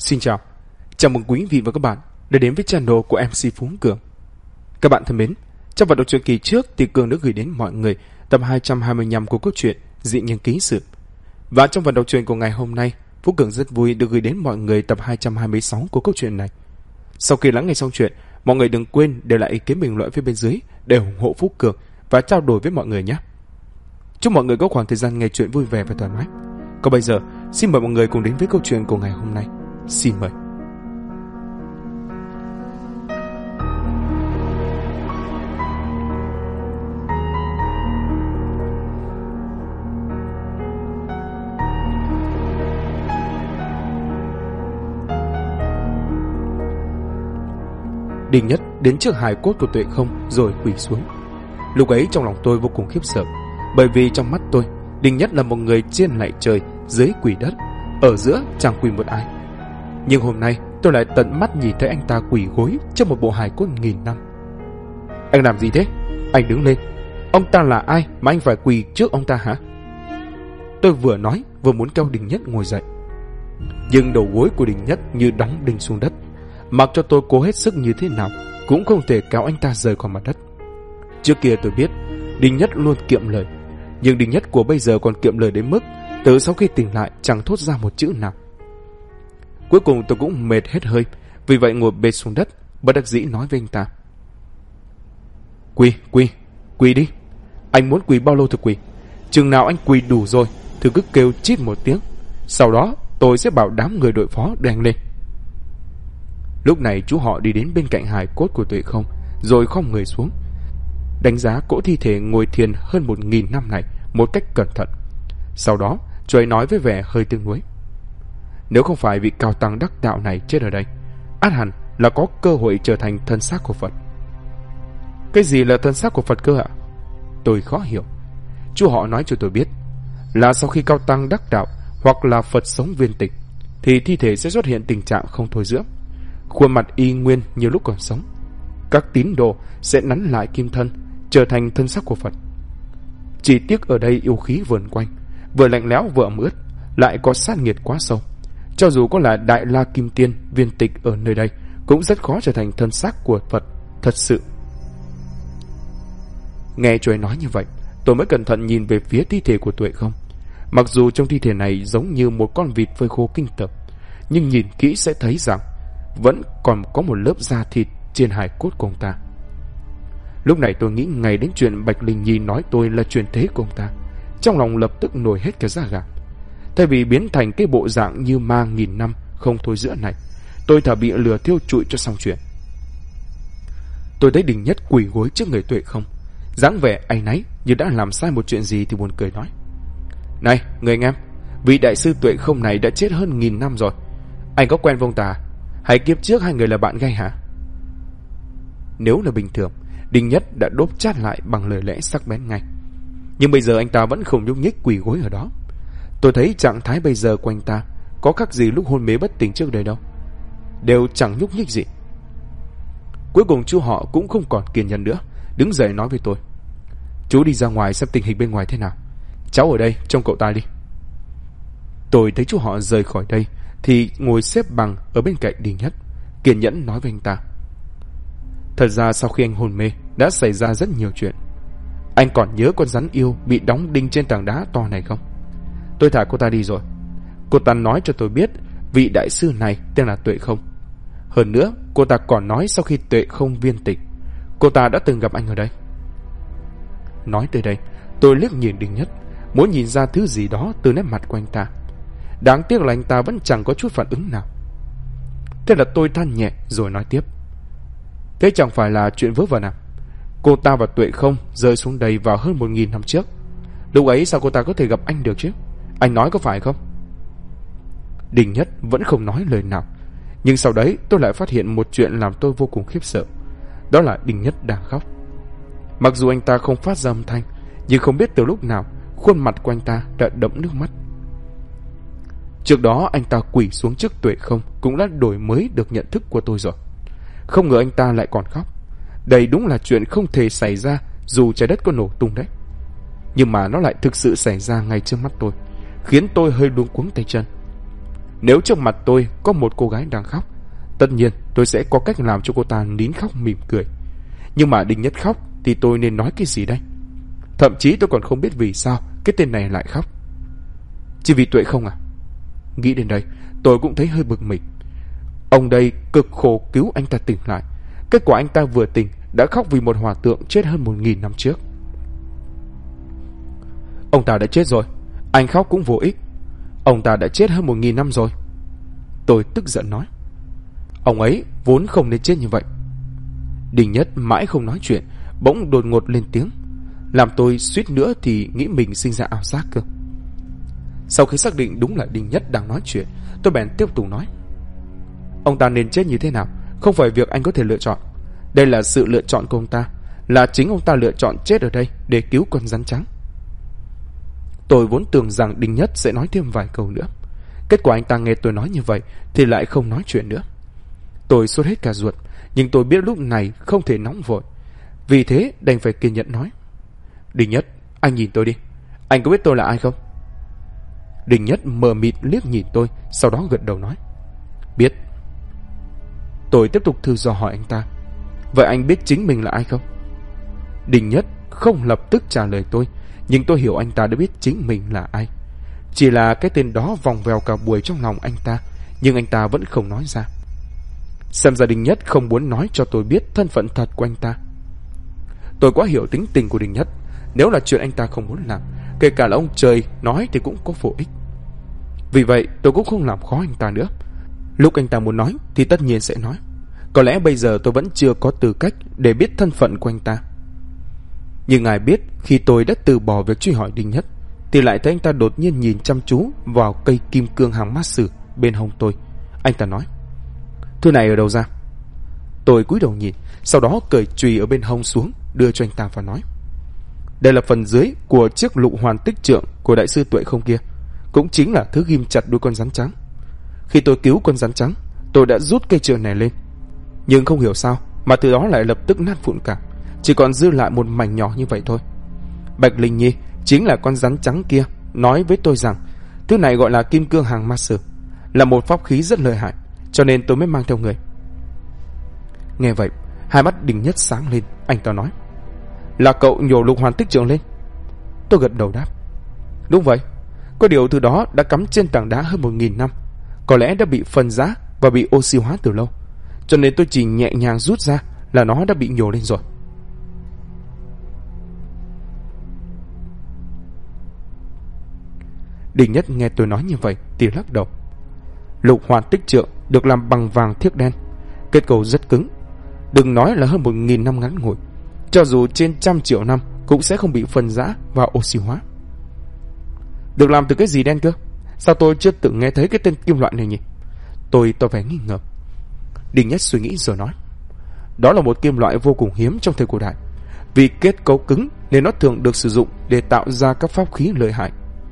Xin chào, chào mừng quý vị và các bạn đã đến với channel của MC Phú Cường. Các bạn thân mến, trong phần đọc truyện kỳ trước thì Cường đã gửi đến mọi người tập 225 của câu chuyện Dị Nhân Ký Sự. Và trong phần đọc truyện của ngày hôm nay, Phú Cường rất vui được gửi đến mọi người tập 226 của câu chuyện này. Sau khi lắng nghe xong chuyện, mọi người đừng quên để lại ý kiến bình luận phía bên dưới để ủng hộ Phú Cường và trao đổi với mọi người nhé. Chúc mọi người có khoảng thời gian nghe chuyện vui vẻ và thoải mái. Còn bây giờ, xin mời mọi người cùng đến với câu chuyện của ngày hôm nay. Xin mời. Đình Nhất đến trước hài cốt của Tuệ Không rồi quỳ xuống. Lúc ấy trong lòng tôi vô cùng khiếp sợ, bởi vì trong mắt tôi, Đình Nhất là một người trên lạy trời, dưới quỳ đất, ở giữa chẳng quỳ một ai. Nhưng hôm nay tôi lại tận mắt nhìn thấy anh ta quỳ gối trong một bộ hài cốt nghìn năm. Anh làm gì thế? Anh đứng lên. Ông ta là ai mà anh phải quỳ trước ông ta hả? Tôi vừa nói vừa muốn kéo Đình Nhất ngồi dậy, nhưng đầu gối của Đình Nhất như đóng đinh xuống đất. Mặc cho tôi cố hết sức như thế nào cũng không thể kéo anh ta rời khỏi mặt đất. Trước kia tôi biết Đình Nhất luôn kiệm lời, nhưng Đình Nhất của bây giờ còn kiệm lời đến mức từ sau khi tỉnh lại chẳng thốt ra một chữ nào. Cuối cùng tôi cũng mệt hết hơi, vì vậy ngồi bệt xuống đất, bất đắc dĩ nói với anh ta: Quỳ đi. Anh muốn quỳ bao lâu thì quỳ. Chừng nào anh quỳ đủ rồi thì cứ kêu chít một tiếng, sau đó tôi sẽ bảo đám người đội phó đưa anh lên. Lúc này chú họ đi đến bên cạnh hài cốt của Tuệ Không, rồi khom người xuống, đánh giá cỗ thi thể ngồi thiền hơn 1000 năm này một cách cẩn thận. Sau đó chú ấy nói với vẻ hơi tiếc nuối: Nếu không phải vị cao tăng đắc đạo này chết ở đây, ắt hẳn là có cơ hội trở thành thân xác của Phật. Cái gì là thân xác của Phật cơ ạ? Tôi khó hiểu. Chú họ nói cho tôi biết là sau khi cao tăng đắc đạo hoặc là Phật sống viên tịch thì thi thể sẽ xuất hiện tình trạng không thôi dưỡng, khuôn mặt y nguyên như lúc còn sống. Các tín đồ sẽ nắn lại kim thân, trở thành thân xác của Phật. Chỉ tiếc ở đây yêu khí vờn quanh, vừa lạnh lẽo vừa ẩm ướt, lại có sát nghiệt quá sâu. Cho dù có là Đại La Kim Tiên viên tịch ở nơi đây cũng rất khó trở thành thân xác của Phật thật sự. Nghe chú ấy nói như vậy, tôi mới cẩn thận nhìn về phía thi thể của Tuệ Không. Mặc dù trong thi thể này giống như một con vịt phơi khô kinh tởm, nhưng nhìn kỹ sẽ thấy rằng vẫn còn có một lớp da thịt trên hài cốt của ông ta. Lúc này tôi nghĩ ngay đến chuyện Bạch Linh Nhi nói tôi là truyền thế của ông ta, trong lòng lập tức nổi hết cả da gà. Thay vì biến thành cái bộ dạng như ma nghìn năm không thôi giữa này, tôi thà bị lừa thiêu trụi cho xong chuyện. Tôi thấy Đình Nhất quỳ gối trước người Tuệ Không, dáng vẻ áy náy như đã làm sai một chuyện gì thì buồn cười nói: Này người anh em, vị đại sư Tuệ Không này đã chết hơn 1000 năm rồi. Anh có quen với ông ta? Hay kiếp trước hai người là bạn gay hả? Nếu là bình thường, Đình Nhất đã đốp chát lại bằng lời lẽ sắc bén ngay. Nhưng bây giờ anh ta vẫn không nhúc nhích quỳ gối ở đó. Tôi thấy trạng thái bây giờ của anh ta có khác gì lúc hôn mê bất tỉnh trước đây đâu, đều chẳng nhúc nhích gì. Cuối cùng chú họ cũng không còn kiên nhẫn nữa, đứng dậy nói với tôi: Chú đi ra ngoài xem tình hình bên ngoài thế nào, cháu ở đây trông cậu ta đi. Tôi thấy chú họ rời khỏi đây thì ngồi xếp bằng ở bên cạnh Đình Nhất, kiên nhẫn nói với anh ta: Thật ra sau khi anh hôn mê đã xảy ra rất nhiều chuyện. Anh còn nhớ con rắn yêu bị đóng đinh trên tảng đá to này không? Tôi thả cô ta đi rồi. Cô ta nói cho tôi biết vị đại sư này tên là Tuệ Không. Hơn nữa cô ta còn nói sau khi Tuệ Không viên tịch, cô ta đã từng gặp anh ở đây. Nói tới đây, tôi liếc nhìn Đình Nhất, muốn nhìn ra thứ gì đó từ nét mặt của anh ta. Đáng tiếc là anh ta vẫn chẳng có chút phản ứng nào. Thế là tôi than nhẹ rồi nói tiếp: Thế chẳng phải là chuyện vớ vẩn à? Cô ta và Tuệ Không rơi xuống đây vào hơn 1000 năm trước. Lúc ấy sao cô ta có thể gặp anh được chứ? Anh nói có phải không? Đình Nhất vẫn không nói lời nào. Nhưng sau đấy tôi lại phát hiện một chuyện làm tôi vô cùng khiếp sợ. Đó là Đình Nhất đang khóc. Mặc dù anh ta không phát ra âm thanh, nhưng không biết từ lúc nào khuôn mặt của anh ta đã đẫm nước mắt. Trước đó anh ta quỳ xuống trước Tuệ Không cũng đã đổi mới được nhận thức của tôi rồi. Không ngờ anh ta lại còn khóc. Đây đúng là chuyện không thể xảy ra dù trái đất có nổ tung đấy. Nhưng mà nó lại thực sự xảy ra ngay trước mắt tôi, khiến tôi hơi luống cuống tay chân. Nếu trước mặt tôi có một cô gái đang khóc, tất nhiên tôi sẽ có cách làm cho cô ta nín khóc mỉm cười. Nhưng mà Đinh Nhất khóc thì tôi nên nói cái gì đây? Thậm chí tôi còn không biết vì sao cái tên này lại khóc. Chỉ vì Tuệ không à? Nghĩ đến đây tôi cũng thấy hơi bực mình. Ông đây cực khổ cứu anh ta tỉnh lại, kết quả anh ta vừa tỉnh đã khóc vì một hòa thượng chết hơn 1000 năm trước. Ông ta đã chết rồi, anh khóc cũng vô ích. Ông ta đã chết hơn 1000 năm rồi. Tôi tức giận nói. Ông ấy vốn không nên chết như vậy. Đinh Nhất mãi không nói chuyện, bỗng đột ngột lên tiếng, làm tôi suýt nữa thì nghĩ mình sinh ra ảo giác cơ. Sau khi xác định đúng là Đinh Nhất đang nói chuyện, tôi bèn tiếp tục nói. Ông ta nên chết như thế nào không phải việc anh có thể lựa chọn. Đây là sự lựa chọn của ông ta, là chính ông ta lựa chọn chết ở đây để cứu con rắn trắng. Tôi vốn tưởng rằng Đinh Nhất sẽ nói thêm vài câu nữa, kết quả anh ta nghe tôi nói như vậy thì lại không nói chuyện nữa. Tôi sốt hết cả ruột, nhưng tôi biết lúc này không thể nóng vội, vì thế đành phải kiên nhẫn nói. Đinh Nhất, anh nhìn tôi đi, anh có biết tôi là ai không? Đinh Nhất mờ mịt liếc nhìn tôi, sau đó gật đầu nói. Biết. Tôi tiếp tục thử dò hỏi anh ta. Vậy anh biết chính mình là ai không? Đinh Nhất không lập tức trả lời tôi, nhưng tôi hiểu anh ta đã biết chính mình là ai. Chỉ là cái tên đó vòng vèo cả buổi trong lòng anh ta, nhưng anh ta vẫn không nói ra. Xem ra Đinh Nhất không muốn nói cho tôi biết thân phận thật của anh ta. Tôi quá hiểu tính tình của Đinh Nhất. Nếu là chuyện anh ta không muốn làm, kể cả là ông trời nói thì cũng có vô ích. Vì vậy tôi cũng không làm khó anh ta nữa. Lúc anh ta muốn nói thì tất nhiên sẽ nói. Có lẽ bây giờ tôi vẫn chưa có tư cách để biết thân phận của anh ta. Nhưng ngài biết, khi tôi đã từ bỏ việc truy hỏi Đinh Nhất thì lại thấy anh ta đột nhiên nhìn chăm chú vào cây kim cương hàng mát sử bên hông tôi. Anh ta nói. Thứ này ở đâu ra? Tôi cúi đầu nhìn, sau đó cởi chùy ở bên hông xuống, đưa cho anh ta và nói. Đây là phần dưới của chiếc lục hoàn tích trượng của đại sư Tuệ không kia, cũng chính là thứ ghim chặt đuôi con rắn trắng. Khi tôi cứu con rắn trắng, tôi đã rút cây trượng này lên, nhưng không hiểu sao mà từ đó lại lập tức nát vụn cả, chỉ còn dư lại một mảnh nhỏ như vậy thôi. Bạch Linh Nhi chính là con rắn trắng kia nói với tôi rằng thứ này gọi là kim cương hàng ma sử, là một pháp khí rất lợi hại, cho nên tôi mới mang theo người. Nghe vậy, hai mắt Đinh Nhất sáng lên. Anh ta nói. Là cậu nhổ lục hoàn tích trượng lên? Tôi gật đầu đáp. Đúng vậy. Có điều thứ đó đã cắm trên tảng đá hơn 1000 năm, có lẽ đã bị phân rã và bị oxy hóa từ lâu, cho nên tôi chỉ nhẹ nhàng rút ra là nó đã bị nhổ lên rồi. Đinh Nhất nghe tôi nói như vậy thì lắc đầu. Lục hoàn tích trượng được làm bằng vàng thiếc đen, kết cấu rất cứng. Đừng nói là hơn 1000 năm ngắn ngủi, cho dù trên 100 triệu năm cũng sẽ không bị phân rã và oxy hóa. Được làm từ cái gì đen cơ? Sao tôi chưa từng nghe thấy cái tên kim loại này nhỉ? Tôi tỏ vẻ nghi ngờ. Đinh Nhất suy nghĩ rồi nói. Đó là một kim loại vô cùng hiếm trong thời cổ đại. Vì kết cấu cứng nên nó thường được sử dụng để tạo ra các pháp khí lợi hại.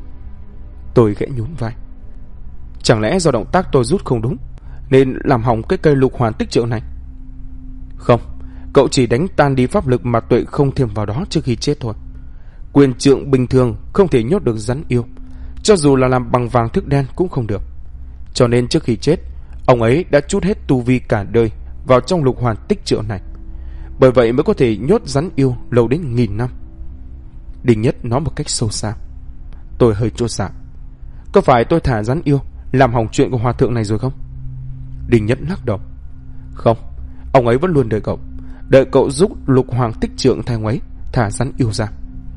Tôi khẽ nhún vai. Chẳng lẽ do động tác tôi rút không đúng nên làm hỏng cái cây lục hoàn tích trượng này? Không, cậu chỉ đánh tan đi pháp lực mà Tuệ không thêm vào đó trước khi chết thôi. Quyền trượng bình thường không thể nhốt được rắn yêu, cho dù là làm bằng vàng thiếc đen cũng không được. Cho nên trước khi chết, ông ấy đã trút hết tu vi cả đời vào trong lục hoàn tích trượng này. Bởi vậy mới có thể nhốt rắn yêu lâu đến 1000 năm. Đinh Nhất nói một cách sâu xa. Tôi hơi chột dạ. Có phải tôi thả rắn yêu làm hỏng chuyện của hòa thượng này rồi không? Đinh Nhất lắc đầu. Không, ông ấy vẫn luôn đợi cậu giúp lục hoàng tích trượng thay ông ấy thả rắn yêu ra.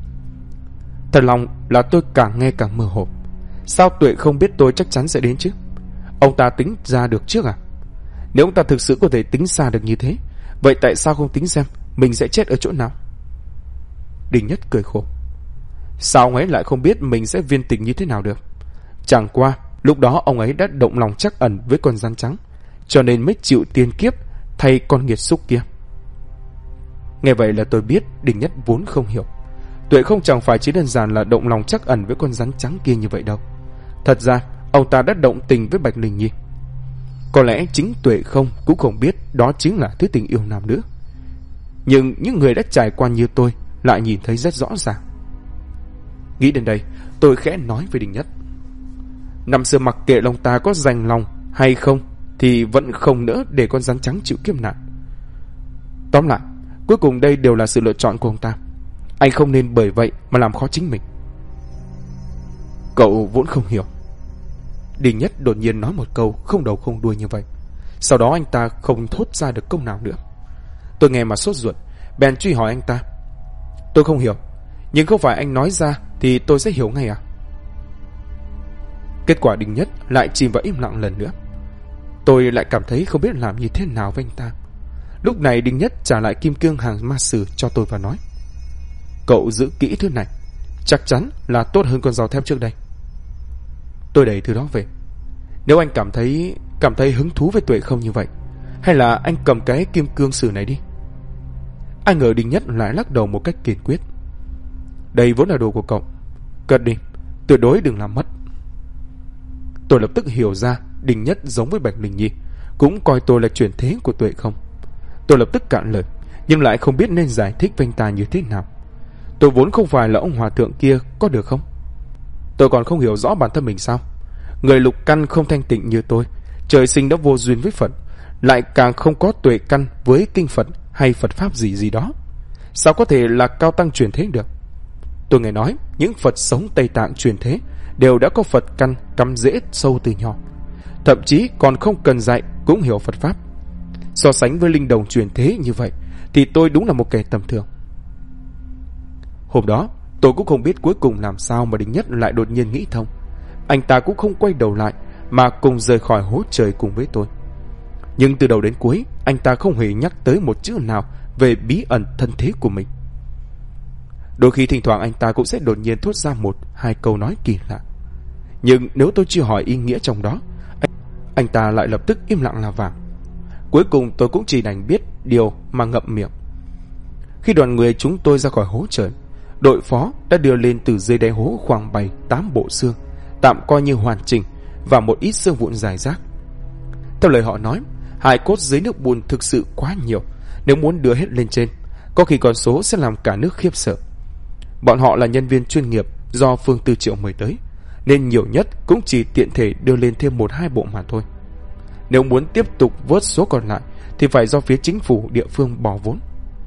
Thật lòng là tôi càng nghe càng mơ hồ. Sao Tuệ không biết tôi chắc chắn sẽ đến chứ? Ông ta tính ra được trước à? Nếu ông ta thực sự có thể tính xa được như thế, vậy tại sao không tính xem mình sẽ chết ở chỗ nào? Đinh Nhất cười khổ. Sao ông ấy lại không biết mình sẽ viên tịch như thế nào được? Chẳng qua lúc đó ông ấy đã động lòng trắc ẩn với con rắn trắng, cho nên mới chịu tiên kiếp thay con nghiệt xúc kia. Nghe vậy là tôi biết Đinh Nhất vốn không hiểu. Tuệ không chẳng phải chỉ đơn giản là động lòng trắc ẩn với con rắn trắng kia như vậy đâu. Thật ra ông ta đã động tình với Bạch Linh Nhi. Có lẽ chính Tuệ không cũng không biết đó chính là thứ tình yêu nam nữ, nhưng những người đã trải qua như tôi lại nhìn thấy rất rõ ràng. Nghĩ đến đây, tôi khẽ nói với Đinh Nhất. Năm xưa mặc kệ lòng ta có dành lòng hay không thì vẫn không nỡ để con rắn trắng chịu kiếp nạn. Tóm lại, cuối cùng đây đều là sự lựa chọn của ông ta. Anh không nên bởi vậy mà làm khó chính mình. Cậu vốn không hiểu. Đinh Nhất đột nhiên nói một câu không đầu không đuôi như vậy. Sau đó anh ta không thốt ra được câu nào nữa. Tôi nghe mà sốt ruột, bèn truy hỏi anh ta. Tôi không hiểu, nhưng không phải anh nói ra thì tôi sẽ hiểu ngay à? Kết quả Đinh Nhất lại chìm vào im lặng lần nữa. Tôi lại cảm thấy không biết làm như thế nào với anh ta. Lúc này Đinh Nhất trả lại kim cương hàng ma sử cho tôi và nói: Cậu giữ kỹ thứ này, chắc chắn là tốt hơn con dao thép trước đây. Tôi đẩy thứ đó về. Nếu anh cảm thấy hứng thú với Tuệ không như vậy, hay là anh cầm cái kim cương sử này đi. Ai ngờ Đinh Nhất lại lắc đầu một cách kiên quyết. Đây vốn là đồ của cậu, cất đi, tuyệt đối đừng làm mất. Tôi lập tức hiểu ra Đinh Nhất giống với Bạch Linh Nhi, cũng coi tôi là chuyển thế của Tuệ không. Tôi lập tức cạn lời, nhưng lại không biết nên giải thích với anh ta như thế nào. Tôi vốn không phải là ông hòa thượng kia, có được không? Tôi còn không hiểu rõ bản thân mình sao? Người lục căn không thanh tịnh như tôi, trời sinh đã vô duyên với Phật, lại càng không có tuệ căn với kinh Phật hay Phật pháp gì đó. Sao có thể là cao tăng truyền thế được? Tôi nghe nói những Phật sống Tây Tạng truyền thế đều đã có Phật căn cắm rễ sâu từ nhỏ, thậm chí còn không cần dạy cũng hiểu Phật pháp. So sánh với linh đồng truyền thế như vậy thì tôi đúng là một kẻ tầm thường. Hôm đó tôi cũng không biết cuối cùng làm sao mà Đinh Nhất lại đột nhiên nghĩ thông. Anh ta cũng không quay đầu lại mà cùng rời khỏi hố trời cùng với tôi. Nhưng từ đầu đến cuối anh ta không hề nhắc tới một chữ nào về bí ẩn thân thế của mình. Đôi khi thỉnh thoảng anh ta cũng sẽ đột nhiên thốt ra một hai câu nói kỳ lạ, nhưng nếu tôi chưa hỏi ý nghĩa trong đó, anh ta lại lập tức im lặng là vàng. Cuối cùng tôi cũng chỉ đành biết điều mà ngậm miệng. Khi đoàn người chúng tôi ra khỏi hố trời, đội phó đã đưa lên từ dưới đáy hố khoảng 7-8 bộ xương, tạm coi như hoàn chỉnh, và một ít xương vụn rải rác. Theo lời họ nói, hài cốt dưới nước bùn thực sự quá nhiều, nếu muốn đưa hết lên trên, có khi con số sẽ làm cả nước khiếp sợ. Bọn họ là nhân viên chuyên nghiệp do Phương Tư Triệu mời tới, nên nhiều nhất cũng chỉ tiện thể đưa lên thêm 1-2 bộ mà thôi. Nếu muốn tiếp tục vớt số còn lại thì phải do phía chính phủ địa phương bỏ vốn.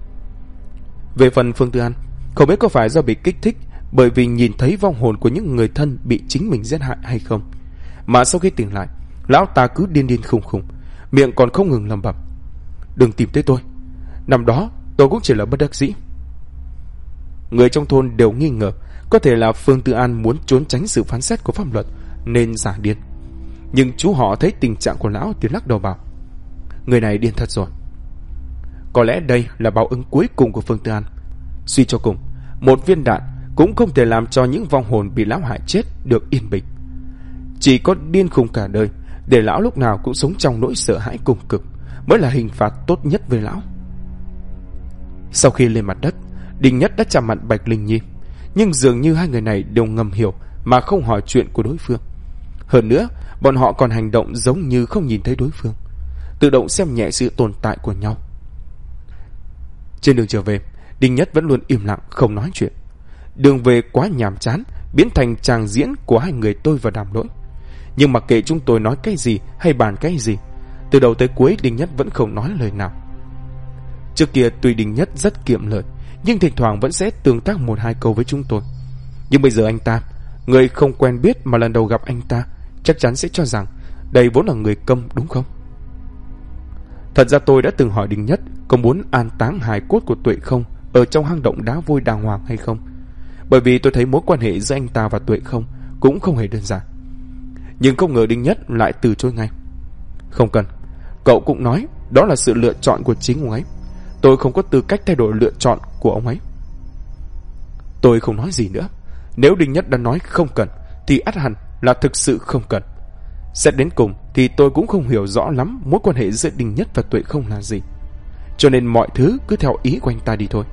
Về phần Phương Tư An, không biết có phải do bị kích thích bởi vì nhìn thấy vong hồn của những người thân bị chính mình giết hại hay không, mà sau khi tỉnh lại, lão ta cứ điên khùng khùng, miệng còn không ngừng lẩm bẩm: Đừng tìm tới tôi, năm đó tôi cũng chỉ là bất đắc dĩ. Người trong thôn đều nghi ngờ có thể là Phương Tư An muốn trốn tránh sự phán xét của pháp luật nên giả điên. Nhưng chú họ thấy tình trạng của lão thì lắc đầu bảo: Người này điên thật rồi. Có lẽ đây là báo ứng cuối cùng của Phương Tư An. Suy cho cùng, một viên đạn cũng không thể làm cho những vong hồn bị lão hại chết được yên bình. Chỉ có điên khùng cả đời, để lão lúc nào cũng sống trong nỗi sợ hãi cùng cực, mới là hình phạt tốt nhất với lão. Sau khi lên mặt đất, Đinh Nhất đã chạm mặt Bạch Linh Nhi, nhưng dường như hai người này đều ngầm hiểu mà không hỏi chuyện của đối phương. Hơn nữa, bọn họ còn hành động giống như không nhìn thấy đối phương, tự động xem nhẹ sự tồn tại của nhau. Trên đường trở về, Đinh Nhất vẫn luôn im lặng không nói chuyện. Đường về quá nhàm chán, biến thành tràng diễn của hai người tôi và Đàm Lỗi. Nhưng mặc kệ chúng tôi nói cái gì hay bàn cái gì, từ đầu tới cuối Đinh Nhất vẫn không nói lời nào. Trước kia tuy Đinh Nhất rất kiệm lời, nhưng thỉnh thoảng vẫn sẽ tương tác 1-2 câu với chúng tôi. Nhưng bây giờ anh ta, người không quen biết mà lần đầu gặp anh ta, chắc chắn sẽ cho rằng đây vốn là người câm, đúng không? Thật ra tôi đã từng hỏi Đinh Nhất có muốn an táng hài cốt của Tuệ không ở trong hang động đá vôi đàng hoàng hay không, bởi vì tôi thấy mối quan hệ giữa anh ta và Tuệ không cũng không hề đơn giản. Nhưng không ngờ Đinh Nhất lại từ chối ngay. Không cần, cậu cũng nói đó là sự lựa chọn của chính ông ấy, tôi không có tư cách thay đổi lựa chọn của ông ấy. Tôi không nói gì nữa. Nếu Đinh Nhất đã nói không cần thì ắt hẳn là thực sự không cần. Xét đến cùng thì tôi cũng không hiểu rõ lắm mối quan hệ giữa Đinh Nhất và Tuệ không là gì, cho nên mọi thứ cứ theo ý của anh ta đi thôi.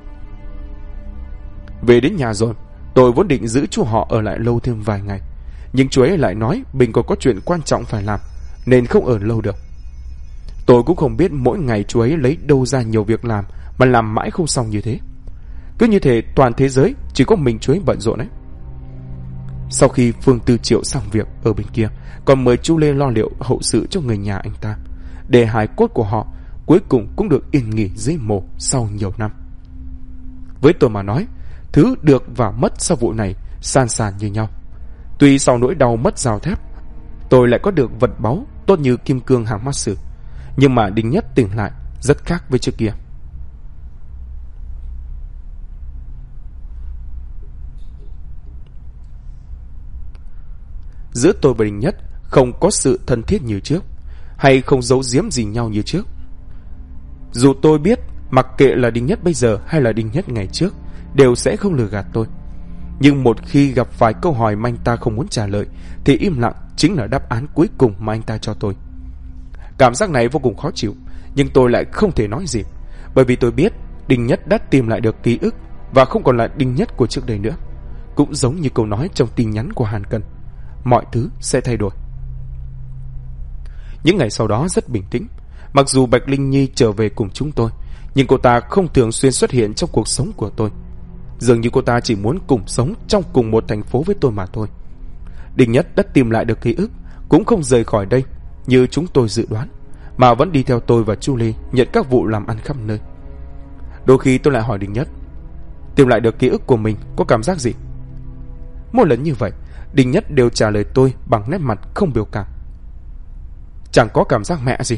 Về đến nhà rồi, tôi vốn định giữ chú họ ở lại lâu thêm vài ngày, nhưng chú ấy lại nói mình còn có chuyện quan trọng phải làm nên không ở lâu được. Tôi cũng không biết mỗi ngày chú ấy lấy đâu ra nhiều việc làm mà làm mãi không xong như thế. Cứ như thế toàn thế giới chỉ có mình chú ấy bận rộn ấy. Sau khi Phương Tư Triệu xong việc ở bên kia, còn mời Chu Lê lo liệu hậu sự cho người nhà anh ta, để hài cốt của họ cuối cùng cũng được yên nghỉ dưới mồ sau nhiều năm. Với tôi mà nói, thứ được và mất sau vụ này san sàn như nhau. Tuy sau nỗi đau mất dao thép, tôi lại có được vật báu tốt như kim cương hàng mát sử, nhưng mà Đinh Nhất tỉnh lại rất khác với trước kia. Giữa tôi và Đinh Nhất không có sự thân thiết như trước, hay không giấu giếm gì nhau như trước. Dù tôi biết mặc kệ là Đinh Nhất bây giờ hay là Đinh Nhất ngày trước đều sẽ không lừa gạt tôi, nhưng một khi gặp phải câu hỏi mà anh ta không muốn trả lời thì im lặng chính là đáp án cuối cùng mà anh ta cho tôi. Cảm giác này vô cùng khó chịu, nhưng tôi lại không thể nói gì, bởi vì tôi biết Đinh Nhất đã tìm lại được ký ức và không còn là Đinh Nhất của trước đây nữa. Cũng giống như câu nói trong tin nhắn của Hàn Cân, mọi thứ sẽ thay đổi. Những ngày sau đó rất bình tĩnh. Mặc dù Bạch Linh Nhi trở về cùng chúng tôi, nhưng cô ta không thường xuyên xuất hiện trong cuộc sống của tôi. Dường như cô ta chỉ muốn cùng sống trong cùng một thành phố với tôi mà thôi. Đinh Nhất đã tìm lại được ký ức, cũng không rời khỏi đây như chúng tôi dự đoán, mà vẫn đi theo tôi và Chu Ly nhận các vụ làm ăn khắp nơi. Đôi khi tôi lại hỏi Đinh Nhất, tìm lại được ký ức của mình có cảm giác gì? Mỗi lần như vậy, Đinh Nhất đều trả lời tôi bằng nét mặt không biểu cảm. Chẳng có cảm giác mẹ gì.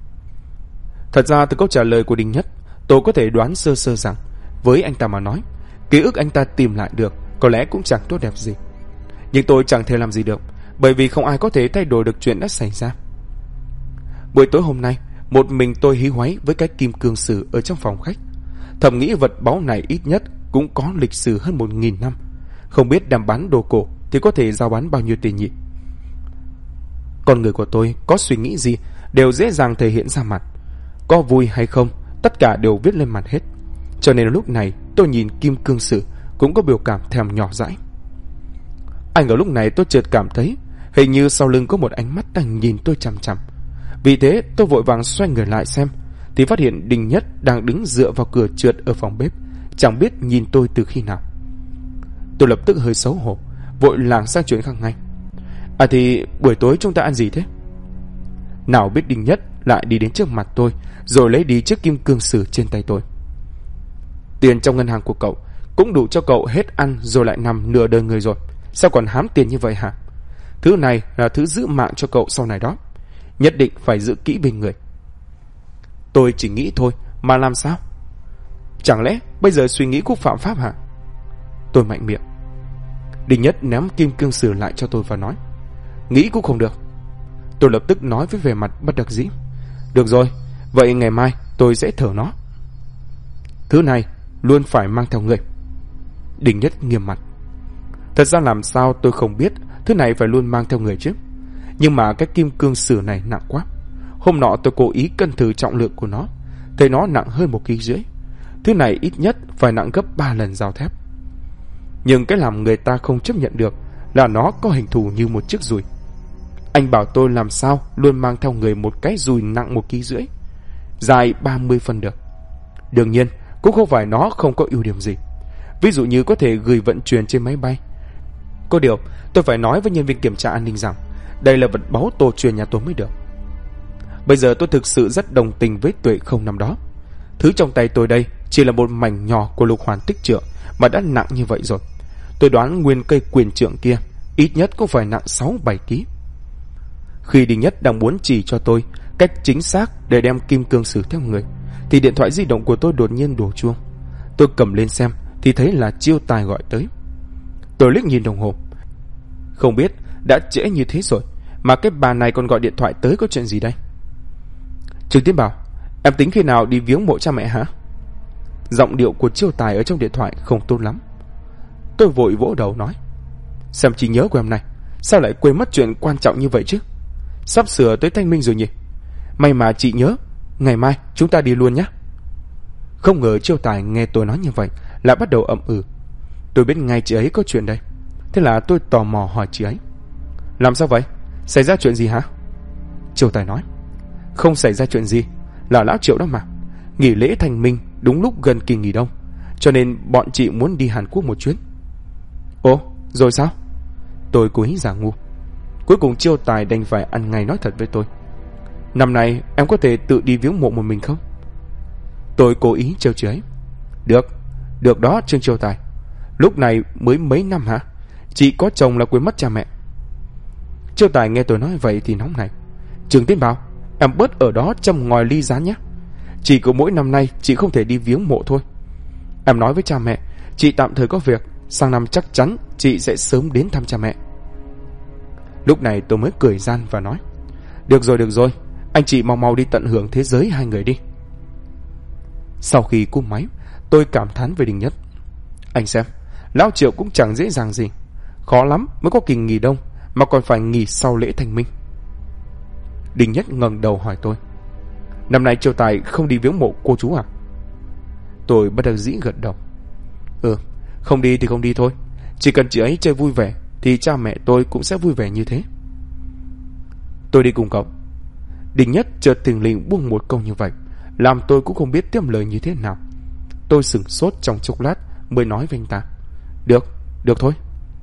Thật ra từ câu trả lời của Đinh Nhất, tôi có thể đoán sơ sơ rằng với anh ta mà nói, ký ức anh ta tìm lại được có lẽ cũng chẳng tốt đẹp gì. Nhưng tôi chẳng thể làm gì được, bởi vì không ai có thể thay đổi được chuyện đã xảy ra. Buổi tối hôm nay, một mình tôi hí hoáy với cái kim cương sử ở trong phòng khách, thầm nghĩ vật báu này ít nhất cũng có lịch sử hơn 1000 năm. Không biết đang bán đồ cổ thì có thể giao bán bao nhiêu tiền nhỉ? Con người của tôi có suy nghĩ gì đều dễ dàng thể hiện ra mặt. Có vui hay không, tất cả đều viết lên mặt hết. Cho nên lúc này tôi nhìn kim cương sử cũng có biểu cảm thèm nhỏ dãi. Anh ở lúc này tôi chợt cảm thấy hình như sau lưng có một ánh mắt đang nhìn tôi chằm chằm. Vì thế tôi vội vàng xoay người lại xem, thì phát hiện Đinh Nhất đang đứng dựa vào cửa trượt ở phòng bếp, chẳng biết nhìn tôi từ khi nào. Tôi lập tức hơi xấu hổ, vội lảng sang chuyện khác ngay. À thì buổi tối chúng ta ăn gì thế? Nào biết Đinh Nhất lại đi đến trước mặt tôi, rồi lấy đi chiếc kim cương sử trên tay tôi. Tiền trong ngân hàng của cậu cũng đủ cho cậu hết ăn rồi lại nằm nửa đời người rồi, sao còn hám tiền như vậy hả? Thứ này là thứ giữ mạng cho cậu sau này đó, nhất định phải giữ kỹ bên người. Tôi chỉ nghĩ thôi mà làm sao? Chẳng lẽ bây giờ suy nghĩ cũng phạm pháp hả? Tôi mạnh miệng. Đinh Nhất ném kim cương sử lại cho tôi và nói, nghĩ cũng không được. Tôi lập tức nói với vẻ mặt bất đắc dĩ, được rồi, vậy ngày mai tôi sẽ thở nó. Thứ này luôn phải mang theo người. Đinh Nhất nghiêm mặt. Thật ra làm sao tôi không biết thứ này phải luôn mang theo người chứ. Nhưng mà cái kim cương sử này nặng quá. Hôm nọ tôi cố ý cân thử trọng lượng của nó, thấy nó nặng hơn 1,5 kg. Thứ này ít nhất phải nặng gấp 3 lần dao thép. Nhưng cái làm người ta không chấp nhận được là nó có hình thù như một chiếc dùi. Anh bảo tôi làm sao luôn mang theo người một cái dùi nặng 1,5 kg, dài 30 phân được. Đương nhiên cũng không phải nó không có ưu điểm gì, ví dụ như có thể gửi vận chuyển trên máy bay. Có điều tôi phải nói với nhân viên kiểm tra an ninh rằng đây là vật báu tổ truyền nhà tôi mới được. Bây giờ tôi thực sự rất đồng tình với Tuệ Không năm đó. Thứ trong tay tôi đây chỉ là một mảnh nhỏ của lục hoàn tích trượng mà đã nặng như vậy rồi. Tôi đoán nguyên cây quyền trượng kia ít nhất cũng phải nặng 6-7 kg. Khi Đinh Nhất đang muốn chỉ cho tôi cách chính xác để đem kim cương sử theo người, thì điện thoại di động của tôi đột nhiên đổ chuông. Tôi cầm lên xem thì thấy là Chiêu Tài gọi tới. Tôi liếc nhìn đồng hồ, không biết đã trễ như thế rồi mà cái bà này còn gọi điện thoại tới, có chuyện gì đây? Trương Tiến bảo, em tính khi nào đi viếng mộ cha mẹ hả? Giọng điệu của Chiêu Tài ở trong điện thoại không tốt lắm. Tôi vội vỗ đầu nói, xem trí nhớ của em này, sao lại quên mất chuyện quan trọng như vậy chứ? Sắp sửa tới Thanh Minh rồi nhỉ? May mà chị nhớ, ngày mai chúng ta đi luôn nhé. Không ngờ Chiêu Tài nghe tôi nói như vậy lại bắt đầu ậm ừ. Tôi biết ngay chị ấy có chuyện đây, thế là tôi tò mò hỏi chị ấy, làm sao vậy? Xảy ra chuyện gì hả? Chiêu Tài nói, không xảy ra chuyện gì, là lão Triệu đó mà. Nghỉ lễ Thanh Minh đúng lúc gần kỳ nghỉ đông, cho nên bọn chị muốn đi Hàn Quốc một chuyến. Ồ, rồi sao? Tôi cố ý giả ngu. Cuối cùng Chiêu Tài đành phải ăn ngay nói thật với tôi. Năm nay em có thể tự đi viếng mộ một mình không? Tôi cố ý trêu chới. Được đó Trương Chiêu Tài. Lúc này mới mấy năm hả? Chị có chồng là quên mất cha mẹ. Chiêu Tài nghe tôi nói vậy thì nóng này. Trương Tiến Bảo, em bớt ở đó châm ngòi ly gián nhé. Chỉ có mỗi năm nay chị không thể đi viếng mộ thôi. Em nói với cha mẹ chị tạm thời có việc, sang năm chắc chắn chị sẽ sớm đến thăm cha mẹ. Lúc này tôi mới cười gian và nói, được rồi, anh chị mau đi tận hưởng thế giới hai người đi. Sau khi cúp máy, tôi cảm thán về Đình Nhất. Anh xem, lão Triệu cũng chẳng dễ dàng gì, khó lắm mới có kỳ nghỉ đông, mà còn phải nghỉ sau lễ Thanh Minh. Đình Nhất ngẩng đầu hỏi tôi, năm nay Chiêu Tài không đi viếng mộ cô chú à? Tôi bất đắc dĩ gật đầu. Không đi thì không đi thôi. Chỉ cần chị ấy chơi vui vẻ thì cha mẹ tôi cũng sẽ vui vẻ như thế. Tôi đi cùng cậu. Đình Nhất chợt thình lình buông một câu như vậy, làm tôi cũng không biết tiếp lời như thế nào. Tôi sửng sốt trong chốc lát mới nói với anh ta, Được thôi.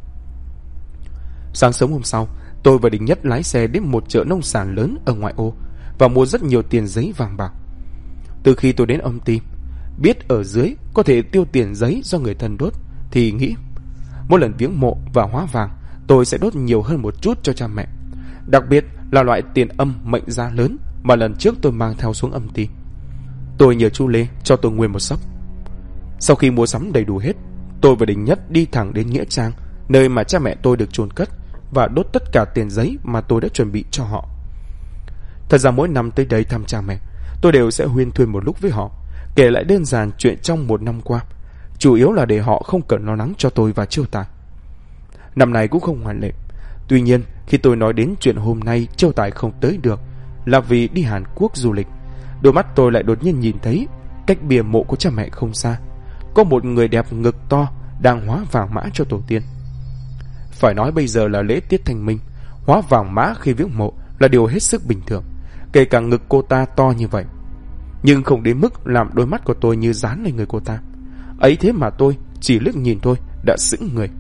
Sáng sớm hôm sau, tôi và Đình Nhất lái xe đến một chợ nông sản lớn ở ngoại ô và mua rất nhiều tiền giấy vàng bạc. Từ khi tôi đến âm ty, biết ở dưới có thể tiêu tiền giấy do người thân đốt, thì nghĩ mỗi lần viếng mộ và hóa vàng tôi sẽ đốt nhiều hơn một chút cho cha mẹ, đặc biệt là loại tiền âm mệnh giá lớn mà lần trước tôi mang theo xuống âm ty. Tôi nhờ chú Lê cho tôi nguyên một xấp. Sau khi mua sắm đầy đủ hết, tôi và Đình Nhất đi thẳng đến nghĩa trang, nơi mà cha mẹ tôi được chôn cất, và đốt tất cả tiền giấy mà tôi đã chuẩn bị cho họ. Thật ra mỗi năm tới đây thăm cha mẹ, tôi đều sẽ huyên thuyên một lúc với họ, kể lại đơn giản chuyện trong một năm qua, chủ yếu là để họ không cần lo lắng cho tôi và Chiêu Tài. Năm nay cũng không ngoại lệ. Tuy nhiên, khi tôi nói đến chuyện hôm nay Chiêu Tài không tới được là vì đi Hàn Quốc du lịch, đôi mắt tôi lại đột nhiên nhìn thấy cách bia mộ của cha mẹ không xa có một người đẹp ngực to đang hóa vàng mã cho tổ tiên. Phải nói bây giờ là lễ tiết Thanh Minh, hóa vàng mã khi viếng mộ là điều hết sức bình thường, kể cả ngực cô ta to như vậy, nhưng không đến mức làm đôi mắt của tôi như dán lên người cô ta. Ấy thế mà tôi chỉ liếc nhìn thôi đã sững người.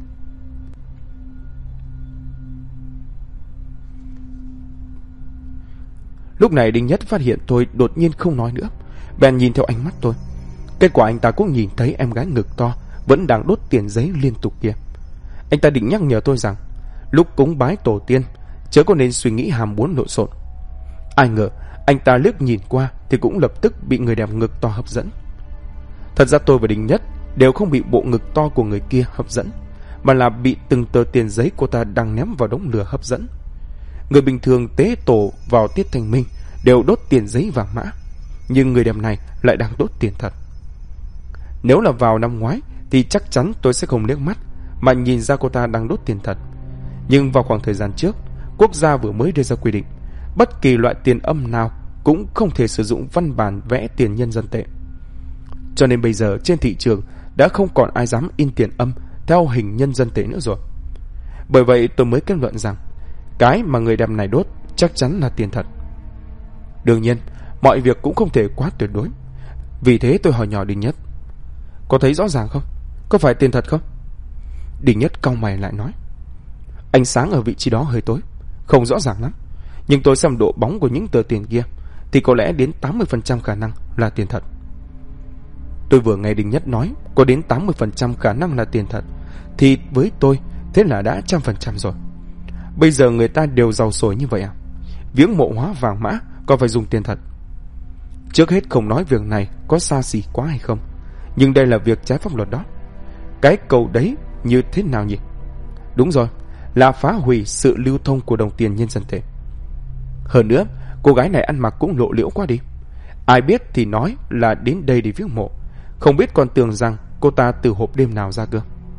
Lúc này Đinh Nhất phát hiện tôi đột nhiên không nói nữa, bèn nhìn theo ánh mắt tôi. Kết quả anh ta cũng nhìn thấy em gái ngực to vẫn đang đốt tiền giấy liên tục kia. Anh ta định nhắc nhở tôi rằng lúc cúng bái tổ tiên chớ có nên suy nghĩ ham muốn lộn xộn. Ai ngờ anh ta liếc nhìn qua thì cũng lập tức bị người đẹp ngực to hấp dẫn. Thật ra tôi và Đình Nhất đều không bị bộ ngực to của người kia hấp dẫn, mà là bị từng tờ tiền giấy cô ta đang ném vào đống lửa hấp dẫn. Người bình thường tế tổ vào tiết Thanh Minh đều đốt tiền giấy vàng mã, nhưng người đẹp này lại đang đốt tiền thật. Nếu là vào năm ngoái thì chắc chắn tôi sẽ không liếc mắt mà nhìn ra cô ta đang đốt tiền thật. Nhưng vào khoảng thời gian trước, quốc gia vừa mới đưa ra quy định bất kỳ loại tiền âm nào cũng không thể sử dụng văn bản vẽ tiền nhân dân tệ. Cho nên bây giờ trên thị trường đã không còn ai dám in tiền âm theo hình nhân dân tệ nữa rồi. Bởi vậy tôi mới kết luận rằng cái mà người đẹp này đốt chắc chắn là tiền thật. Đương nhiên mọi việc cũng không thể quá tuyệt đối. Vì thế tôi hỏi nhỏ Đình Nhất, có thấy rõ ràng không? Có phải tiền thật không? Đình Nhất cau mày lại nói, ánh sáng ở vị trí đó hơi tối, không rõ ràng lắm, nhưng tôi xem độ bóng của những tờ tiền kia thì có lẽ đến 80% khả năng là tiền thật. Tôi vừa nghe Đình Nhất nói có đến 80% khả năng là tiền thật thì với tôi thế là đã 100% rồi. Bây giờ người ta đều giàu sổi như vậy à? Viếng mộ hóa vàng mã còn phải dùng tiền thật. Trước hết không nói việc này có xa xỉ quá hay không, nhưng đây là việc trái pháp luật đó. Cái câu đấy như thế nào nhỉ? Đúng rồi, là phá hủy sự lưu thông của đồng tiền nhân dân tệ. Hơn nữa, cô gái này ăn mặc cũng lộ liễu quá đi. Ai biết thì nói là đến đây để viếng mộ, không biết còn tưởng rằng cô ta từ hộp đêm nào ra cơ.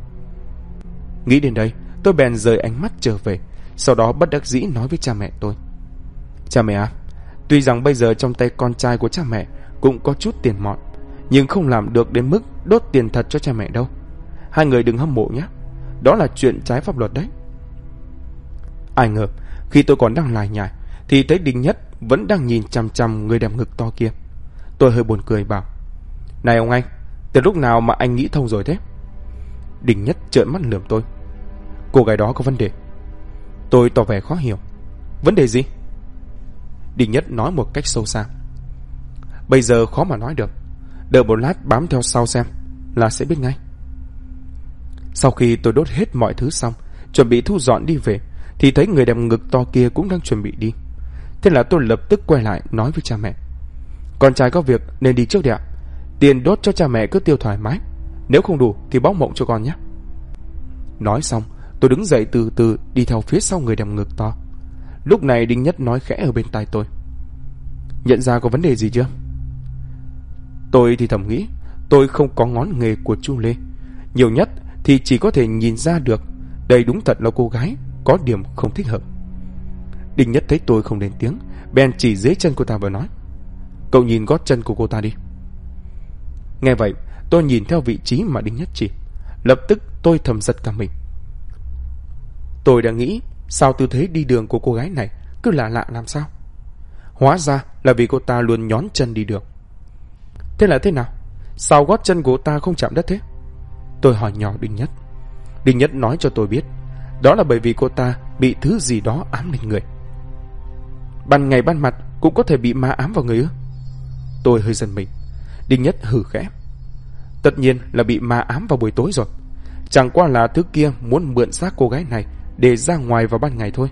Nghĩ đến đây, tôi bèn rời ánh mắt trở về, sau đó bất đắc dĩ nói với cha mẹ tôi. Cha mẹ à, tuy rằng bây giờ trong tay con trai của cha mẹ cũng có chút tiền mọn, nhưng không làm được đến mức đốt tiền thật cho cha mẹ đâu. Hai người đừng hâm mộ nhé, đó là chuyện trái pháp luật đấy. Ai ngờ khi tôi còn đang lải nhải thì thấy Đình Nhất vẫn đang nhìn chằm chằm người đẹp ngực to kia. Tôi hơi buồn cười bảo, này ông anh, từ lúc nào mà anh nghĩ thông rồi thế? Đình Nhất trợn mắt lườm tôi, cô gái đó có vấn đề, Tôi tỏ vẻ khó hiểu. Vấn đề gì? Đinh Nhất nói một cách sâu xa. Bây giờ khó mà nói được. Đợi một lát bám theo sau xem là sẽ biết ngay. Sau khi tôi đốt hết mọi thứ xong, chuẩn bị thu dọn đi về, thì thấy người đẹp ngực to kia cũng đang chuẩn bị đi. Thế là tôi lập tức quay lại nói với cha mẹ. Con trai có việc nên đi trước đi ạ. Tiền đốt cho cha mẹ cứ tiêu thoải mái, nếu không đủ thì báo mộng cho con nhé. Nói xong, tôi đứng dậy từ từ đi theo phía sau người đẹp ngực to. Lúc này Đinh Nhất nói khẽ ở bên tai tôi. Nhận ra có vấn đề gì chưa? Tôi thì thầm nghĩ, tôi không có ngón nghề của chú Lê. Nhiều nhất thì chỉ có thể nhìn ra được đây đúng thật là cô gái có điểm không thích hợp. Đinh Nhất thấy tôi không lên tiếng, bèn chỉ dưới chân cô ta và nói. Cậu nhìn gót chân của cô ta đi. Nghe vậy, tôi nhìn theo vị trí mà Đinh Nhất chỉ. Lập tức tôi thầm giật cả mình. Tôi đã nghĩ, sao tư thế đi đường của cô gái này cứ lạ lạ làm sao? Hóa ra là vì cô ta luôn nhón chân đi đường. Thế là thế nào? Sao gót chân của cô ta không chạm đất thế? Tôi hỏi nhỏ Đinh Nhất. Đinh Nhất nói cho tôi biết, đó là bởi vì cô ta bị thứ gì đó ám lên người. Ban ngày ban mặt cũng có thể bị ma ám vào người ư? Tôi hơi giận mình. Đinh Nhất hừ khẽ. Tất nhiên là bị ma ám vào buổi tối rồi. Chẳng qua là thứ kia muốn mượn xác cô gái này để ra ngoài vào ban ngày thôi.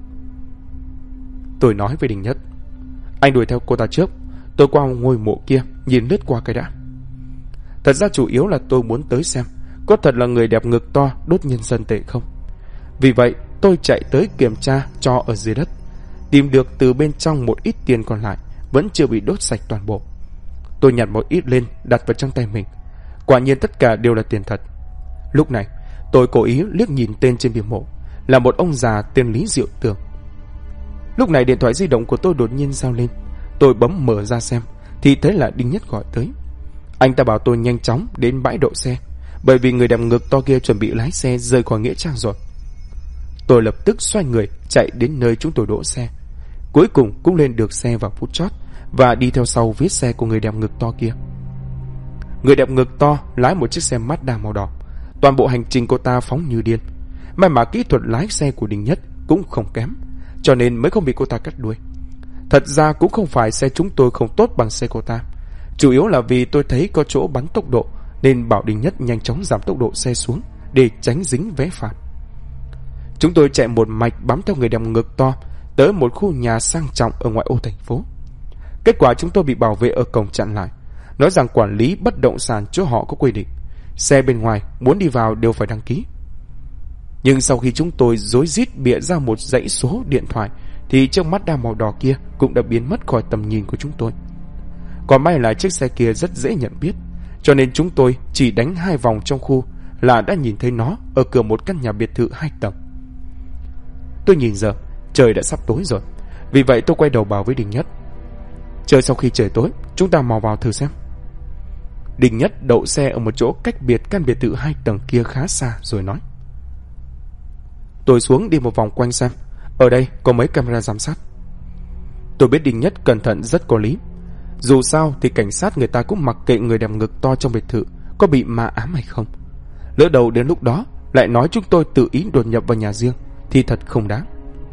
Tôi nói với Đinh Nhất. Anh đuổi theo cô ta trước, tôi qua ngôi mộ kia nhìn lướt qua cái đã. Thật ra chủ yếu là tôi muốn tới xem có thật là người đẹp ngực to đốt nhân dân tệ không. Vì vậy tôi chạy tới kiểm tra tro ở dưới đất, tìm được từ bên trong một ít tiền còn lại vẫn chưa bị đốt sạch toàn bộ. Tôi nhặt một ít lên đặt vào trong tay mình. Quả nhiên tất cả đều là tiền thật. Lúc này tôi cố ý liếc nhìn tên trên bia mộ, là một ông già tên Lý Diệu Tường. Lúc này điện thoại di động của tôi đột nhiên reo lên. Tôi bấm mở ra xem thì thấy là Đinh Nhất gọi tới. Anh ta bảo tôi nhanh chóng đến bãi đậu xe, bởi vì người đẹp ngực to kia chuẩn bị lái xe rời khỏi nghĩa trang rồi. Tôi lập tức xoay người chạy đến nơi chúng tôi đỗ xe. Cuối cùng cũng lên được xe vào phút chót và đi theo sau vết xe của người đẹp ngực to kia. Người đẹp ngực to lái một chiếc xe Mazda màu đỏ. Toàn bộ hành trình cô ta phóng như điên. May mà kỹ thuật lái xe của Đinh Nhất cũng không kém, cho nên mới không bị cô ta cắt đuôi. Thật ra cũng không phải xe chúng tôi không tốt bằng xe cô ta, chủ yếu là vì tôi thấy có chỗ bắn tốc độ nên bảo Đinh Nhất nhanh chóng giảm tốc độ xe xuống để tránh dính vé phạt. Chúng tôi chạy một mạch bám theo người đẹp ngực to tới một khu nhà sang trọng ở ngoại ô thành phố. Kết quả chúng tôi bị bảo vệ ở cổng chặn lại, nói rằng quản lý bất động sản chỗ họ có quy định xe bên ngoài muốn đi vào đều phải đăng ký. Nhưng sau khi chúng tôi rối rít bịa ra một dãy số điện thoại thì chiếc Mazda màu đỏ kia cũng đã biến mất khỏi tầm nhìn của chúng tôi. Còn may là chiếc xe kia rất dễ nhận biết, cho nên chúng tôi chỉ đánh 2 vòng trong khu là đã nhìn thấy nó ở cửa một căn nhà biệt thự 2 tầng. Tôi nhìn giờ trời đã sắp tối rồi, vì vậy tôi quay đầu bảo với Đinh Nhất. Chờ sau khi trời tối chúng ta mau vào thử xem. Đinh Nhất đậu xe ở một chỗ cách biệt căn biệt thự 2 tầng kia khá xa rồi nói. Tôi xuống đi một vòng quanh xem, ở đây có mấy camera giám sát. Tôi biết Đinh Nhất cẩn thận rất có lý. Dù sao thì cảnh sát người ta cũng mặc kệ người đẹp ngực to trong biệt thự có bị ma ám hay không. Lỡ đầu đến lúc đó lại nói chúng tôi tự ý đột nhập vào nhà riêng thì thật không đáng.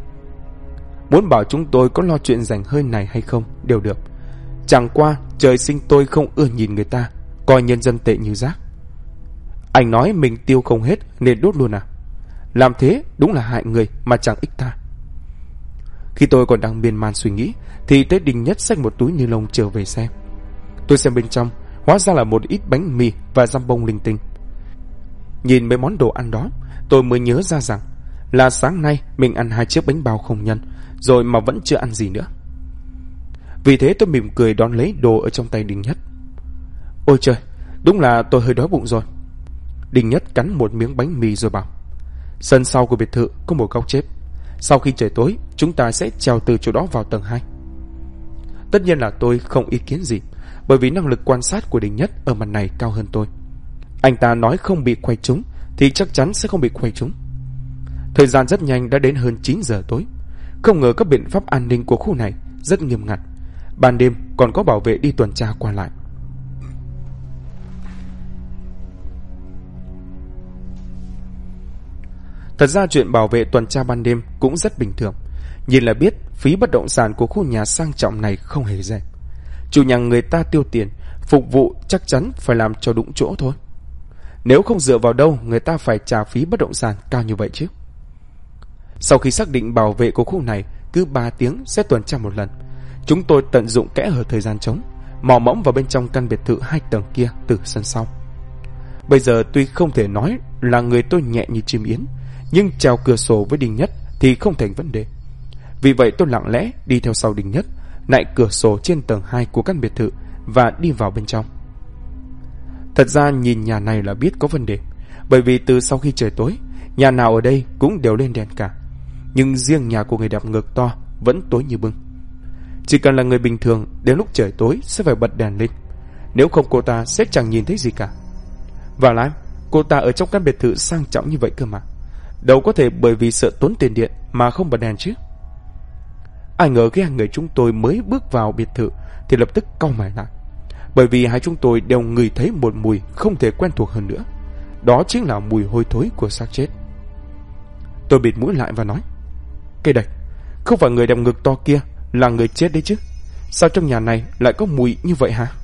Muốn bảo chúng tôi có lo chuyện rảnh hơi này hay không đều được. Chẳng qua trời sinh tôi không ưa nhìn người ta coi nhân dân tệ như rác. Anh nói mình tiêu không hết nên đốt luôn à? Làm thế đúng là hại người mà chẳng ích ta. Khi tôi còn đang miên man suy nghĩ thì thấy Đinh Nhất xách một túi ni lông trở về xe. Tôi xem bên trong, hóa ra là một ít bánh mì và giam bông linh tinh. Nhìn mấy món đồ ăn đó, tôi mới nhớ ra rằng là sáng nay mình ăn 2 chiếc bánh bao không nhân rồi mà vẫn chưa ăn gì nữa. Vì thế tôi mỉm cười đón lấy đồ ở trong tay Đinh Nhất. Ôi trời, đúng là tôi hơi đói bụng rồi. Đinh Nhất cắn một miếng bánh mì rồi bảo. Sân sau của biệt thự có một góc chết. Sau khi trời tối chúng ta sẽ trèo từ chỗ đó vào tầng 2. Tất nhiên là tôi không ý kiến gì, bởi vì năng lực quan sát của Đinh Nhất ở mặt này cao hơn tôi. Anh ta nói không bị quay trúng thì chắc chắn sẽ không bị quay trúng. Thời gian rất nhanh đã đến hơn 9 giờ tối. Không ngờ các biện pháp an ninh của khu này rất nghiêm ngặt. Ban đêm còn có bảo vệ đi tuần tra qua lại. Thật ra chuyện bảo vệ tuần tra ban đêm cũng rất bình thường. Nhìn là biết phí bất động sản của khu nhà sang trọng này không hề rẻ. Chủ nhà người ta tiêu tiền, phục vụ chắc chắn phải làm cho đúng chỗ thôi. Nếu không dựa vào đâu người ta phải trả phí bất động sản cao như vậy chứ. Sau khi xác định bảo vệ của khu này cứ 3 tiếng sẽ tuần tra một lần, chúng tôi tận dụng kẽ hở thời gian trống, mò mẫm vào bên trong căn biệt thự 2 tầng kia từ sân sau. Bây giờ tuy không thể nói là người tôi nhẹ như chim yến, nhưng trèo cửa sổ với Đinh Nhất thì không thành vấn đề. Vì vậy tôi lặng lẽ đi theo sau Đinh Nhất, nạy cửa sổ trên tầng 2 của căn biệt thự và đi vào bên trong. Thật ra nhìn nhà này là biết có vấn đề, bởi vì từ sau khi trời tối, nhà nào ở đây cũng đều lên đèn cả. Nhưng riêng nhà của người đẹp ngực to vẫn tối như bưng. Chỉ cần là người bình thường, đến lúc trời tối sẽ phải bật đèn lên, nếu không cô ta sẽ chẳng nhìn thấy gì cả. Và lại, cô ta ở trong căn biệt thự sang trọng như vậy cơ mà, đâu có thể bởi vì sợ tốn tiền điện mà không bật đèn chứ. Ai ngờ cái hai người chúng tôi mới bước vào biệt thự thì lập tức cau mày lại, bởi vì hai chúng tôi đều ngửi thấy một mùi không thể quen thuộc hơn nữa. Đó chính là mùi hôi thối của xác chết. Tôi bịt mũi lại và nói: "Cái đây, không phải người đẹp ngực to kia là người chết đấy chứ? Sao trong nhà này lại có mùi như vậy hả?"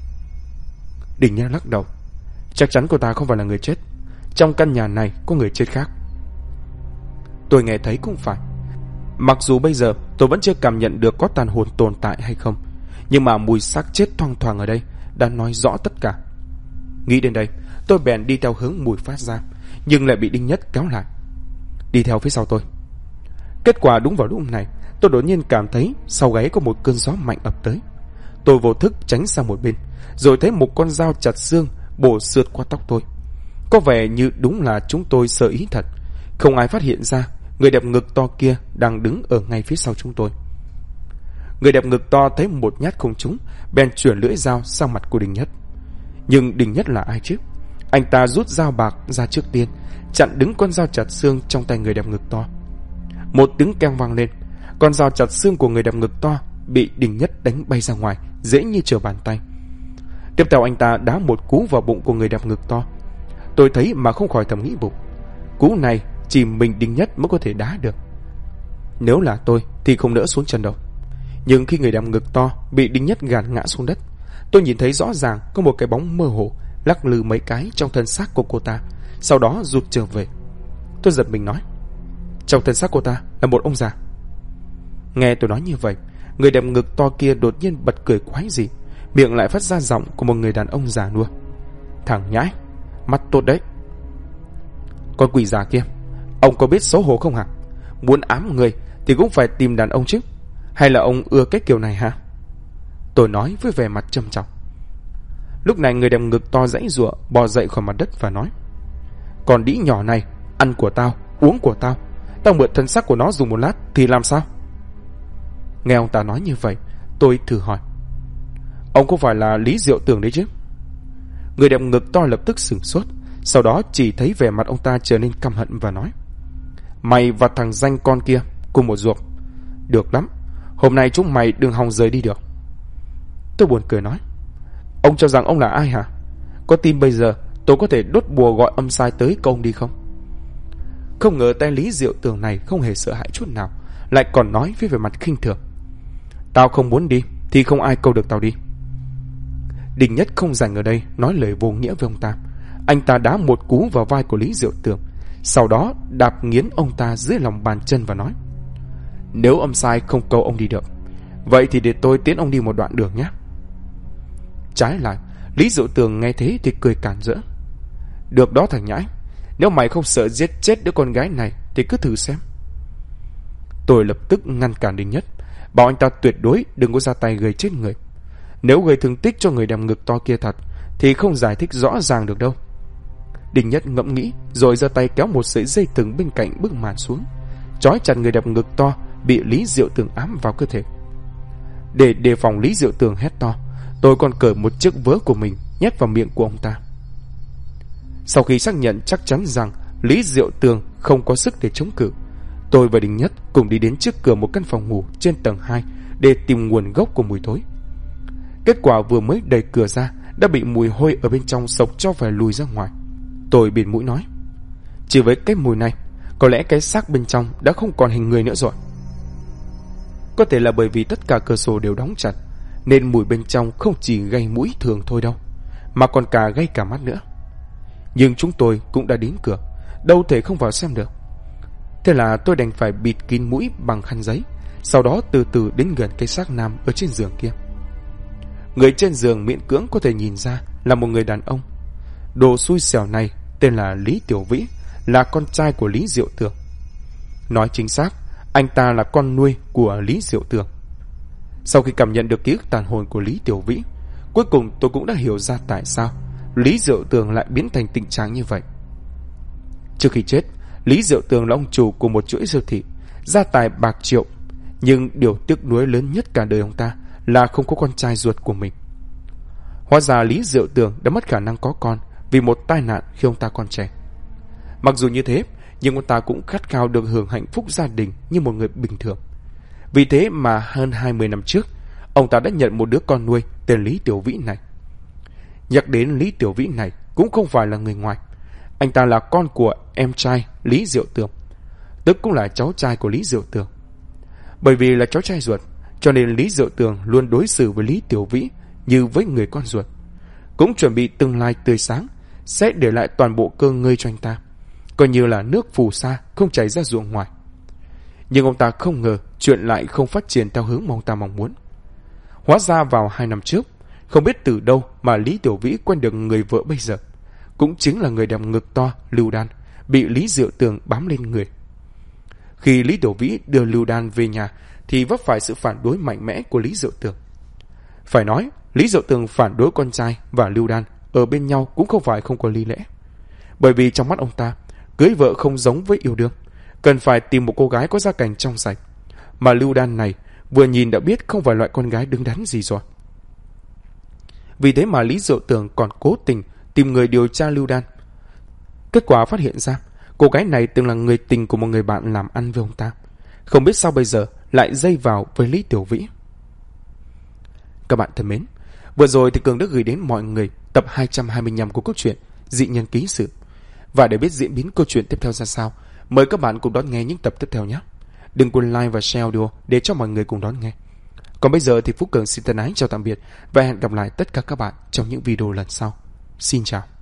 Đình Nha lắc đầu: "Chắc chắn cô ta không phải là người chết. Trong căn nhà này có người chết khác." Tôi nghe thấy cũng phải. Mặc dù bây giờ tôi vẫn chưa cảm nhận được có tàn hồn tồn tại hay không, nhưng mà mùi xác chết thoang thoảng ở đây đã nói rõ tất cả. Nghĩ đến đây, tôi bèn đi theo hướng mùi phát ra, nhưng lại bị Đinh Nhất kéo lại: "Đi theo phía sau tôi." Kết quả đúng vào lúc này, tôi đột nhiên cảm thấy sau gáy có một cơn gió mạnh ập tới. Tôi vô thức tránh sang một bên, rồi thấy một con dao chặt xương bổ sượt qua tóc tôi. Có vẻ như đúng là chúng tôi sơ ý thật. Không ai phát hiện ra người đẹp ngực to kia đang đứng ở ngay phía sau chúng tôi. Người đẹp ngực to thấy một nhát không trúng, bèn chuyển lưỡi dao sang mặt của Đinh Nhất. Nhưng Đinh Nhất là ai chứ? Anh ta rút dao bạc ra trước tiên, chặn đứng con dao chặt xương trong tay người đẹp ngực to. Một tiếng keng vang lên, con dao chặt xương của người đẹp ngực to bị Đinh Nhất đánh bay ra ngoài, dễ như trở bàn tay. Tiếp theo anh ta đá một cú vào bụng của người đẹp ngực to. Tôi thấy mà không khỏi thầm nghĩ bụng, cú này chỉ mình Đinh Nhất mới có thể đá được. Nếu là tôi thì không nỡ xuống chân đâu. Nhưng khi người đẹp ngực to bị Đinh Nhất gạt ngã xuống đất, tôi nhìn thấy rõ ràng có một cái bóng mơ hồ lắc lư mấy cái trong thân xác của cô ta, sau đó rụt trở về. Tôi giật mình nói: "Trong thân xác cô ta là một ông già." Nghe tôi nói như vậy, người đẹp ngực to kia đột nhiên bật cười quái dị, miệng lại phát ra giọng của một người đàn ông già nua: "Thằng nhãi, mắt tốt đấy. Con quỷ già kia, ông có biết xấu hổ không hả? Muốn ám người thì cũng phải tìm đàn ông chứ. Hay là ông ưa cái kiểu này hả?" Tôi nói với vẻ mặt trầm trọng. Lúc này người đẹp ngực to giãy giụa bò dậy khỏi mặt đất và nói: "Con đĩ nhỏ này, ăn của tao, uống của tao, tao mượn thân xác của nó dùng một lát thì làm sao?" Nghe ông ta nói như vậy, tôi thử hỏi: "Ông không phải là Lý Diệu Tường đấy chứ?" Người đẹp ngực to lập tức sửng sốt, sau đó chỉ thấy vẻ mặt ông ta trở nên căm hận và nói: "Mày và thằng danh con kia cùng một ruột. Được lắm, hôm nay chúng mày đừng hòng rời đi được." Tôi buồn cười nói: "Ông cho rằng ông là ai hả? Có tin bây giờ tôi có thể đốt bùa gọi âm sai tới câu ông đi không?" Không ngờ tay Lý Diệu Tường này không hề sợ hãi chút nào, lại còn nói với vẻ mặt khinh thường: "Tao không muốn đi thì không ai câu được tao đi." Đinh Nhất không rảnh ở đây nói lời vô nghĩa với ông ta. Anh ta đá một cú vào vai của Lý Diệu Tường, sau đó đạp nghiến ông ta dưới lòng bàn chân và nói: "Nếu âm sai không câu ông đi được, vậy thì để tôi tiến ông đi một đoạn đường nhé." Trái lại, Lý Diệu Tường nghe thế thì cười cản rỡ: "Được đó thằng nhãi, nếu mày không sợ giết chết đứa con gái này thì cứ thử xem." Tôi lập tức ngăn cản Đinh Nhất, bảo anh ta tuyệt đối đừng có ra tay gây chết người. Nếu gây thương tích cho người đẹp ngực to kia thật thì không giải thích rõ ràng được đâu. Đinh Nhất ngẫm nghĩ rồi giơ tay kéo một sợi dây thừng bên cạnh bức màn xuống, trói chặt người đẹp ngực to bị Lý Diệu Tường ám vào cơ thể. Để đề phòng Lý Diệu Tường hét to, tôi còn cởi một chiếc vớ của mình nhét vào miệng của ông ta. Sau khi xác nhận chắc chắn rằng Lý Diệu Tường không có sức để chống cự, tôi và Đinh Nhất cùng đi đến trước cửa một căn phòng ngủ trên tầng 2 để tìm nguồn gốc của mùi thối. Kết quả vừa mới đẩy cửa ra đã bị mùi hôi ở bên trong sộc cho phải lùi ra ngoài. Tôi bịt mũi nói: "Chỉ với cái mùi này, Có lẽ cái xác bên trong đã không còn hình người nữa rồi. Có thể là bởi vì tất cả cửa sổ đều đóng chặt, nên mùi bên trong không chỉ gây mũi thường thôi đâu, mà còn gây cả mắt nữa. Nhưng chúng tôi cũng đã đến cửa, đâu thể không vào xem được. Thế là tôi đành phải bịt kín mũi bằng khăn giấy, sau đó từ từ đến gần cái xác nam ở trên giường kia. Người trên giường miễn cưỡng có thể nhìn ra là một người đàn ông. Đồ xui xẻo này tên là Lý Tiểu Vĩ, là con trai của Lý Diệu Tường. Nói chính xác, anh ta là con nuôi của Lý Diệu Tường. Sau khi cảm nhận được ký ức tàn hồn của Lý Tiểu Vĩ, cuối cùng tôi cũng đã hiểu ra tại sao Lý Diệu Tường lại biến thành tình trạng như vậy. Trước khi chết, Lý Diệu Tường là ông chủ của một chuỗi siêu thị, gia tài bạc triệu, nhưng điều tiếc nuối lớn nhất cả đời ông ta là không có con trai ruột của mình. Hóa ra Lý Diệu Tường đã mất khả năng có con vì một tai nạn khi ông ta còn trẻ. Mặc dù như thế, nhưng ông ta cũng khát khao được hưởng hạnh phúc gia đình như một người bình thường. Vì thế mà hơn 20 năm trước, ông ta đã nhận một đứa con nuôi tên Lý Tiểu Vĩ này. Nhắc đến Lý Tiểu Vĩ này cũng không phải là người ngoài. Anh ta là con của em trai Lý Diệu Tường, tức cũng là cháu trai của Lý Diệu Tường. Bởi vì là cháu trai ruột, cho nên Lý Diệu Tường luôn đối xử với Lý Tiểu Vĩ như với người con ruột, cũng chuẩn bị tương lai tươi sáng, sẽ để lại toàn bộ cơ ngơi cho anh ta, coi như là nước phù sa không chảy ra ruộng ngoài. Nhưng ông ta không ngờ chuyện lại không phát triển theo hướng mà ông ta mong muốn. Hóa ra vào 2 năm trước, không biết từ đâu mà Lý Tiểu Vĩ quen được người vợ bây giờ, cũng chính là người đẹp ngực to Lưu Đan, bị Lý Diệu Tường bám lên người. Khi Lý Tiểu Vĩ đưa Lưu Đan về nhà thì vấp phải sự phản đối mạnh mẽ của Lý Diệu Tường. Phải nói, Lý Diệu Tường phản đối con trai và Lưu Đan ở bên nhau cũng không phải không có lý lẽ. Bởi vì trong mắt ông ta, cưới vợ không giống với yêu đương, cần phải tìm một cô gái có gia cảnh trong sạch. Mà Lưu Đan này vừa nhìn đã biết không phải loại con gái đứng đắn gì rồi. Vì thế mà Lý Diệu Tường còn cố tình tìm người điều tra Lưu Đan. Kết quả phát hiện ra cô gái này từng là người tình của một người bạn làm ăn với ông ta, không biết sao bây giờ lại dây vào với Lý Tiểu Vĩ. Các bạn thân mến, vừa rồi thì Cường đã gửi đến mọi người tập 225 của câu chuyện Dị Nhân Ký Sự. Và để biết diễn biến câu chuyện tiếp theo ra sao, mời các bạn cùng đón nghe những tập tiếp theo nhé. Đừng quên like và share audio để cho mọi người cùng đón nghe. Còn bây giờ thì Phú Cường xin thân ái chào tạm biệt và hẹn gặp lại tất cả các bạn trong những video lần sau. Xin chào.